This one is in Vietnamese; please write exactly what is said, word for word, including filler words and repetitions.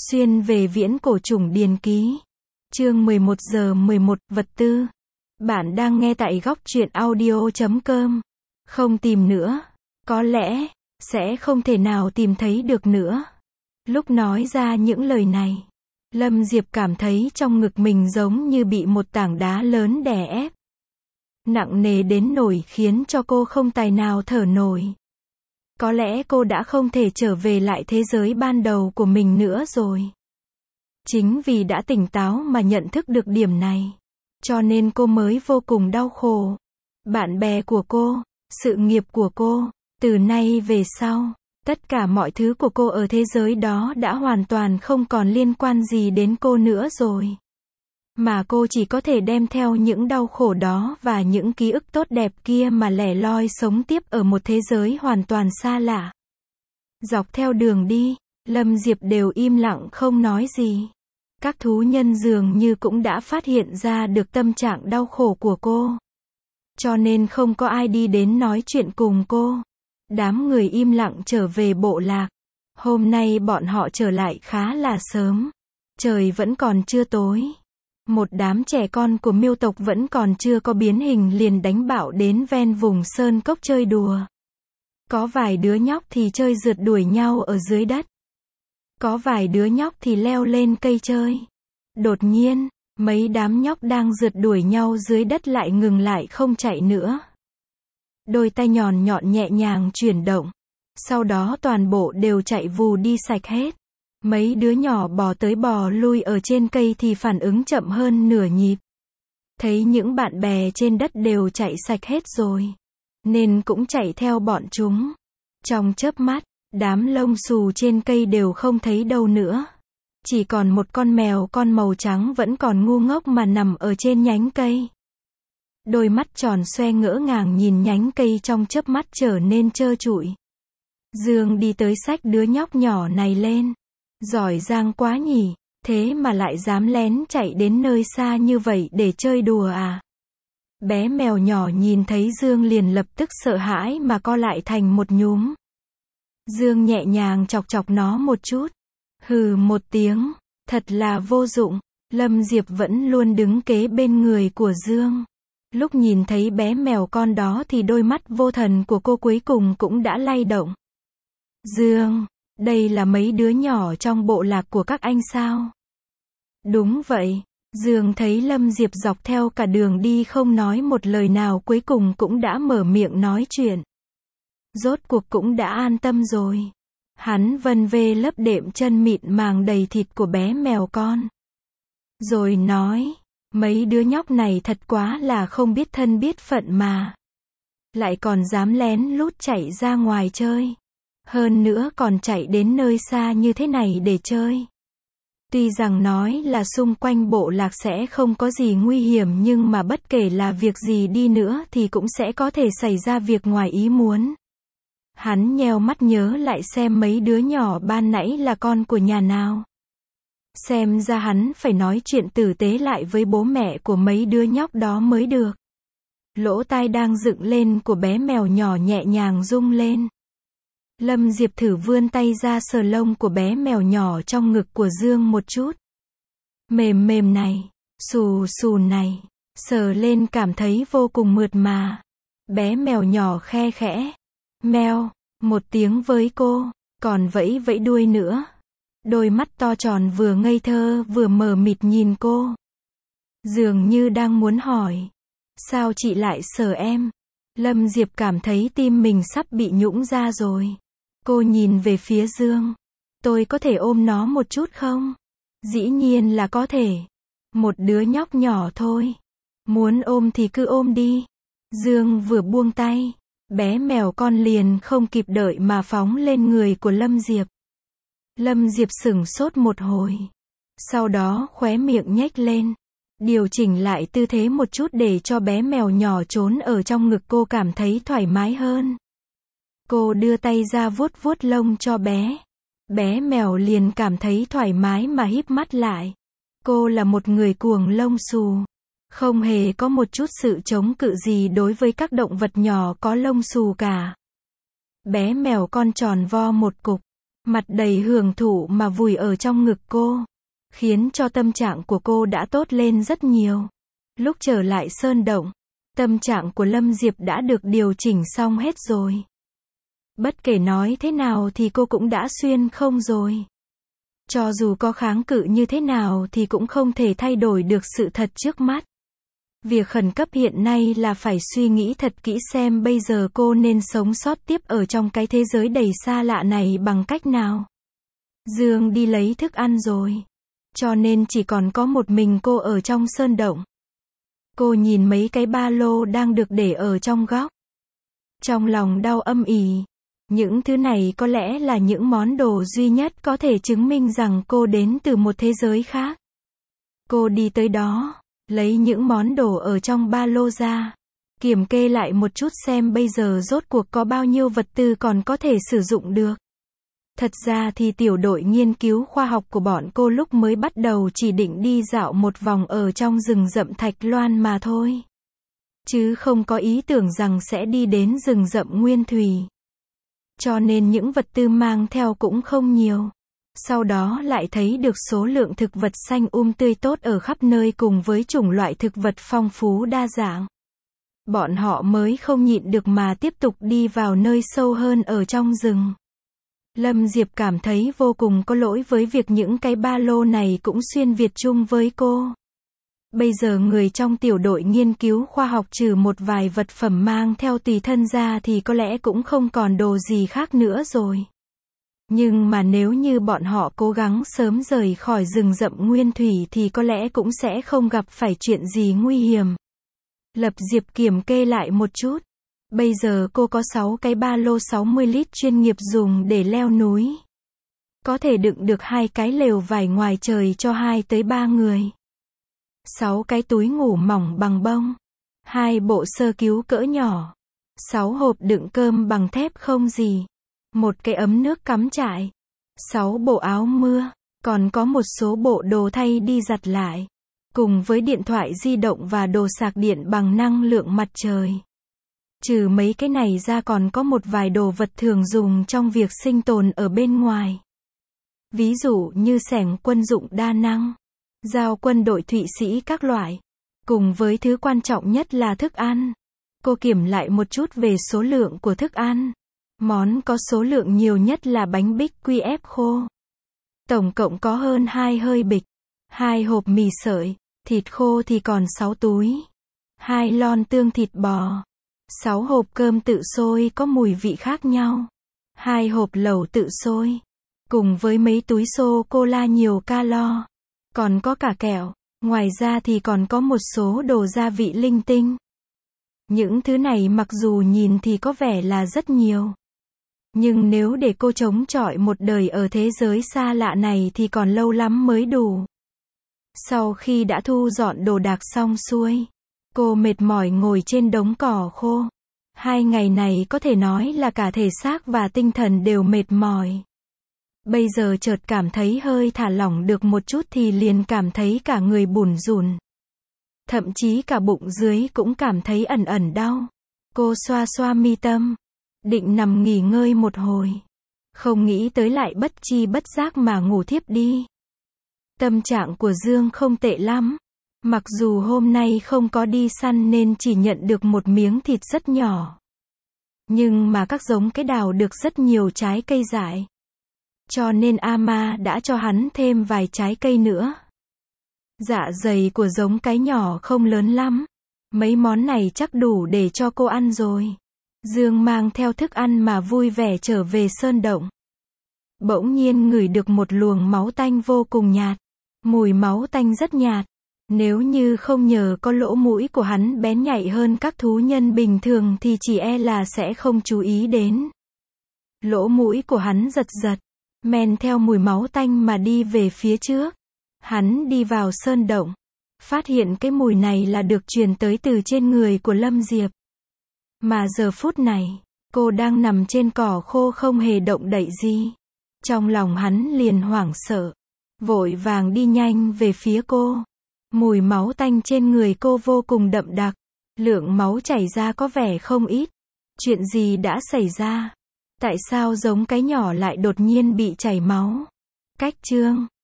Xuyên về viễn cổ trùng điền ký. Chương mười một giờ mười một, vật tư. Bạn đang nghe tại góc truyện audio chấm com. Không tìm nữa. Có lẽ, sẽ không thể nào tìm thấy được nữa. Lúc nói ra những lời này, Lâm Diệp cảm thấy trong ngực mình giống như bị một tảng đá lớn đè ép. Nặng nề đến nỗi khiến cho cô không tài nào thở nổi. Có lẽ cô đã không thể trở về lại thế giới ban đầu của mình nữa rồi. Chính vì đã tỉnh táo mà nhận thức được điểm này, cho nên cô mới vô cùng đau khổ. Bạn bè của cô, sự nghiệp của cô, từ nay về sau, tất cả mọi thứ của cô ở thế giới đó đã hoàn toàn không còn liên quan gì đến cô nữa rồi. Mà cô chỉ có thể đem theo những đau khổ đó và những ký ức tốt đẹp kia mà lẻ loi sống tiếp ở một thế giới hoàn toàn xa lạ. Dọc theo đường đi, Lâm Diệp đều im lặng không nói gì. Các thú nhân dường như cũng đã phát hiện ra được tâm trạng đau khổ của cô. Cho nên không có ai đi đến nói chuyện cùng cô. Đám người im lặng trở về bộ lạc. Hôm nay bọn họ trở lại khá là sớm. Trời vẫn còn chưa tối. Một đám trẻ con của Miêu tộc vẫn còn chưa có biến hình liền đánh bạo đến ven vùng sơn cốc chơi đùa. Có vài đứa nhóc thì chơi rượt đuổi nhau ở dưới đất. Có vài đứa nhóc thì leo lên cây chơi. Đột nhiên, mấy đám nhóc đang rượt đuổi nhau dưới đất lại ngừng lại không chạy nữa. Đôi tay nhọn nhọn nhẹ nhàng chuyển động. Sau đó toàn bộ đều chạy vù đi sạch hết. Mấy đứa nhỏ bò tới bò lui ở trên cây thì phản ứng chậm hơn nửa nhịp. Thấy những bạn bè trên đất đều chạy sạch hết rồi, nên cũng chạy theo bọn chúng. Trong chớp mắt, đám lông xù trên cây đều không thấy đâu nữa. Chỉ còn một con mèo con màu trắng vẫn còn ngu ngốc mà nằm ở trên nhánh cây. Đôi mắt tròn xoe ngỡ ngàng nhìn nhánh cây trong chớp mắt trở nên trơ trụi. Dương đi tới xách đứa nhóc nhỏ này lên. Giỏi giang quá nhỉ, thế mà lại dám lén chạy đến nơi xa như vậy để chơi đùa à? Bé mèo nhỏ nhìn thấy Dương liền lập tức sợ hãi mà co lại thành một nhúm. Dương nhẹ nhàng chọc chọc nó một chút. Hừ một tiếng, thật là vô dụng. Lâm Diệp vẫn luôn đứng kế bên người của Dương. Lúc nhìn thấy bé mèo con đó thì đôi mắt vô thần của cô cuối cùng cũng đã lay động. Dương, đây là mấy đứa nhỏ trong bộ lạc của các anh sao? Đúng vậy. Dương thấy Lâm Diệp dọc theo cả đường đi không nói một lời nào cuối cùng cũng đã mở miệng nói chuyện. Rốt cuộc cũng đã an tâm rồi. Hắn vân vê lấp đệm chân mịn màng đầy thịt của bé mèo con. Rồi nói, mấy đứa nhóc này thật quá là không biết thân biết phận mà. Lại còn dám lén lút chạy ra ngoài chơi. Hơn nữa còn chạy đến nơi xa như thế này để chơi. Tuy rằng nói là xung quanh bộ lạc sẽ không có gì nguy hiểm nhưng mà bất kể là việc gì đi nữa thì cũng sẽ có thể xảy ra việc ngoài ý muốn. Hắn nheo mắt nhớ lại xem mấy đứa nhỏ ban nãy là con của nhà nào. Xem ra hắn phải nói chuyện tử tế lại với bố mẹ của mấy đứa nhóc đó mới được. Lỗ tai đang dựng lên của bé mèo nhỏ nhẹ nhàng rung lên. Lâm Diệp thử vươn tay ra sờ lông của bé mèo nhỏ trong ngực của Dương một chút. Mềm mềm này, xù xù này, sờ lên cảm thấy vô cùng mượt mà. Bé mèo nhỏ khe khẽ, meo, một tiếng với cô, còn vẫy vẫy đuôi nữa. Đôi mắt to tròn vừa ngây thơ vừa mờ mịt nhìn cô. Dường như đang muốn hỏi, sao chị lại sờ em? Lâm Diệp cảm thấy tim mình sắp bị nhũn ra rồi. Cô nhìn về phía Dương. Tôi có thể ôm nó một chút không? Dĩ nhiên là có thể. Một đứa nhóc nhỏ thôi. Muốn ôm thì cứ ôm đi. Dương vừa buông tay, bé mèo con liền không kịp đợi mà phóng lên người của Lâm Diệp. Lâm Diệp sửng sốt một hồi. Sau đó khóe miệng nhếch lên. Điều chỉnh lại tư thế một chút để cho bé mèo nhỏ trốn ở trong ngực cô cảm thấy thoải mái hơn. Cô đưa tay ra vuốt vuốt lông cho bé. Bé mèo liền cảm thấy thoải mái mà híp mắt lại. Cô là một người cuồng lông xù. Không hề có một chút sự chống cự gì đối với các động vật nhỏ có lông xù cả. Bé mèo con tròn vo một cục. mặt đầy hưởng thụ mà vùi ở trong ngực cô, khiến cho tâm trạng của cô đã tốt lên rất nhiều. Lúc trở lại sơn động, tâm trạng của Lâm Diệp đã được điều chỉnh xong hết rồi. Bất kể nói thế nào thì cô cũng đã xuyên không rồi. Cho dù có kháng cự như thế nào thì cũng không thể thay đổi được sự thật trước mắt. Việc khẩn cấp hiện nay là phải suy nghĩ thật kỹ xem bây giờ cô nên sống sót tiếp ở trong cái thế giới đầy xa lạ này bằng cách nào. Dương đi lấy thức ăn rồi, cho nên chỉ còn có một mình cô ở trong sơn động. Cô nhìn mấy cái ba lô đang được để ở trong góc. Trong lòng đau âm ỉ. Những thứ này có lẽ là những món đồ duy nhất có thể chứng minh rằng cô đến từ một thế giới khác. Cô đi tới đó, lấy những món đồ ở trong ba lô ra, kiểm kê lại một chút xem bây giờ rốt cuộc có bao nhiêu vật tư còn có thể sử dụng được. Thật ra thì tiểu đội nghiên cứu khoa học của bọn cô lúc mới bắt đầu chỉ định đi dạo một vòng ở trong rừng rậm Thạch Loan mà thôi. Chứ không có ý tưởng rằng sẽ đi đến rừng rậm Nguyên Thủy. Cho nên những vật tư mang theo cũng không nhiều. Sau đó lại thấy được số lượng thực vật xanh um tươi tốt ở khắp nơi cùng với chủng loại thực vật phong phú đa dạng. Bọn họ mới không nhịn được mà tiếp tục đi vào nơi sâu hơn ở trong rừng. Lâm Diệp cảm thấy vô cùng có lỗi với việc những cái ba lô này cũng xuyên việt chung với cô. Bây giờ người trong tiểu đội nghiên cứu khoa học trừ một vài vật phẩm mang theo tùy thân ra thì có lẽ cũng không còn đồ gì khác nữa rồi. Nhưng mà nếu như bọn họ cố gắng sớm rời khỏi rừng rậm Nguyên Thủy thì có lẽ cũng sẽ không gặp phải chuyện gì nguy hiểm. Lập Diệp kiểm kê lại một chút. Bây giờ cô có sáu cái ba lô sáu mươi lít chuyên nghiệp dùng để leo núi. Có thể đựng được hai cái lều vải ngoài trời cho hai tới ba người. sáu cái túi ngủ mỏng bằng bông. hai bộ sơ cứu cỡ nhỏ. sáu hộp đựng cơm bằng thép không gì. một cái ấm nước cắm trại. sáu bộ áo mưa. Còn có một số bộ đồ thay đi giặt lại. Cùng với điện thoại di động và đồ sạc điện bằng năng lượng mặt trời. Trừ mấy cái này ra còn có một vài đồ vật thường dùng trong việc sinh tồn ở bên ngoài. Ví dụ như xẻng quân dụng đa năng, dao quân đội Thụy Sĩ các loại, cùng với thứ quan trọng nhất là thức ăn. Cô kiểm lại một chút về số lượng của thức ăn. Món có số lượng nhiều nhất là bánh bích quy ép khô. Tổng cộng có hơn hai hơi bịch, hai hộp mì sợi, thịt khô thì còn sáu túi, hai lon tương thịt bò, sáu hộp cơm tự sôi có mùi vị khác nhau, hai hộp lẩu tự sôi, cùng với mấy túi sô-cô-la nhiều calo, còn có cả kẹo, ngoài ra thì còn có một số đồ gia vị linh tinh. Những thứ này mặc dù nhìn thì có vẻ là rất nhiều. Nhưng nếu để cô chống chọi một đời ở thế giới xa lạ này thì còn lâu lắm mới đủ. Sau khi đã thu dọn đồ đạc xong xuôi, cô mệt mỏi ngồi trên đống cỏ khô. Hai ngày này có thể nói là cả thể xác và tinh thần đều mệt mỏi. Bây giờ chợt cảm thấy hơi thả lỏng được một chút thì liền cảm thấy cả người bủn rủn. Thậm chí cả bụng dưới cũng cảm thấy ẩn ẩn đau. Cô xoa xoa mi tâm, định nằm nghỉ ngơi một hồi. Không nghĩ tới lại bất chi bất giác mà ngủ thiếp đi. Tâm trạng của Dương không tệ lắm. Mặc dù hôm nay không có đi săn nên chỉ nhận được một miếng thịt rất nhỏ. Nhưng mà các giống cái đào được rất nhiều trái cây dại. Cho nên Ama đã cho hắn thêm vài trái cây nữa. Dạ dày của giống cái nhỏ không lớn lắm. Mấy món này chắc đủ để cho cô ăn rồi. Dương mang theo thức ăn mà vui vẻ trở về sơn động. Bỗng nhiên ngửi được một luồng máu tanh vô cùng nhạt. Mùi máu tanh rất nhạt. Nếu như không nhờ có lỗ mũi của hắn bén nhạy hơn các thú nhân bình thường thì chỉ e là sẽ không chú ý đến. Lỗ mũi của hắn giật giật, men theo mùi máu tanh mà đi về phía trước. Hắn đi vào sơn động, phát hiện cái mùi này là được truyền tới từ trên người của Lâm Diệp. Mà giờ phút này, cô đang nằm trên cỏ khô không hề động đậy gì. Trong lòng hắn liền hoảng sợ, vội vàng đi nhanh về phía cô. Mùi máu tanh trên người cô vô cùng đậm đặc, lượng máu chảy ra có vẻ không ít. Chuyện gì đã xảy ra? Tại sao giống cái nhỏ lại đột nhiên bị chảy máu? Cách chương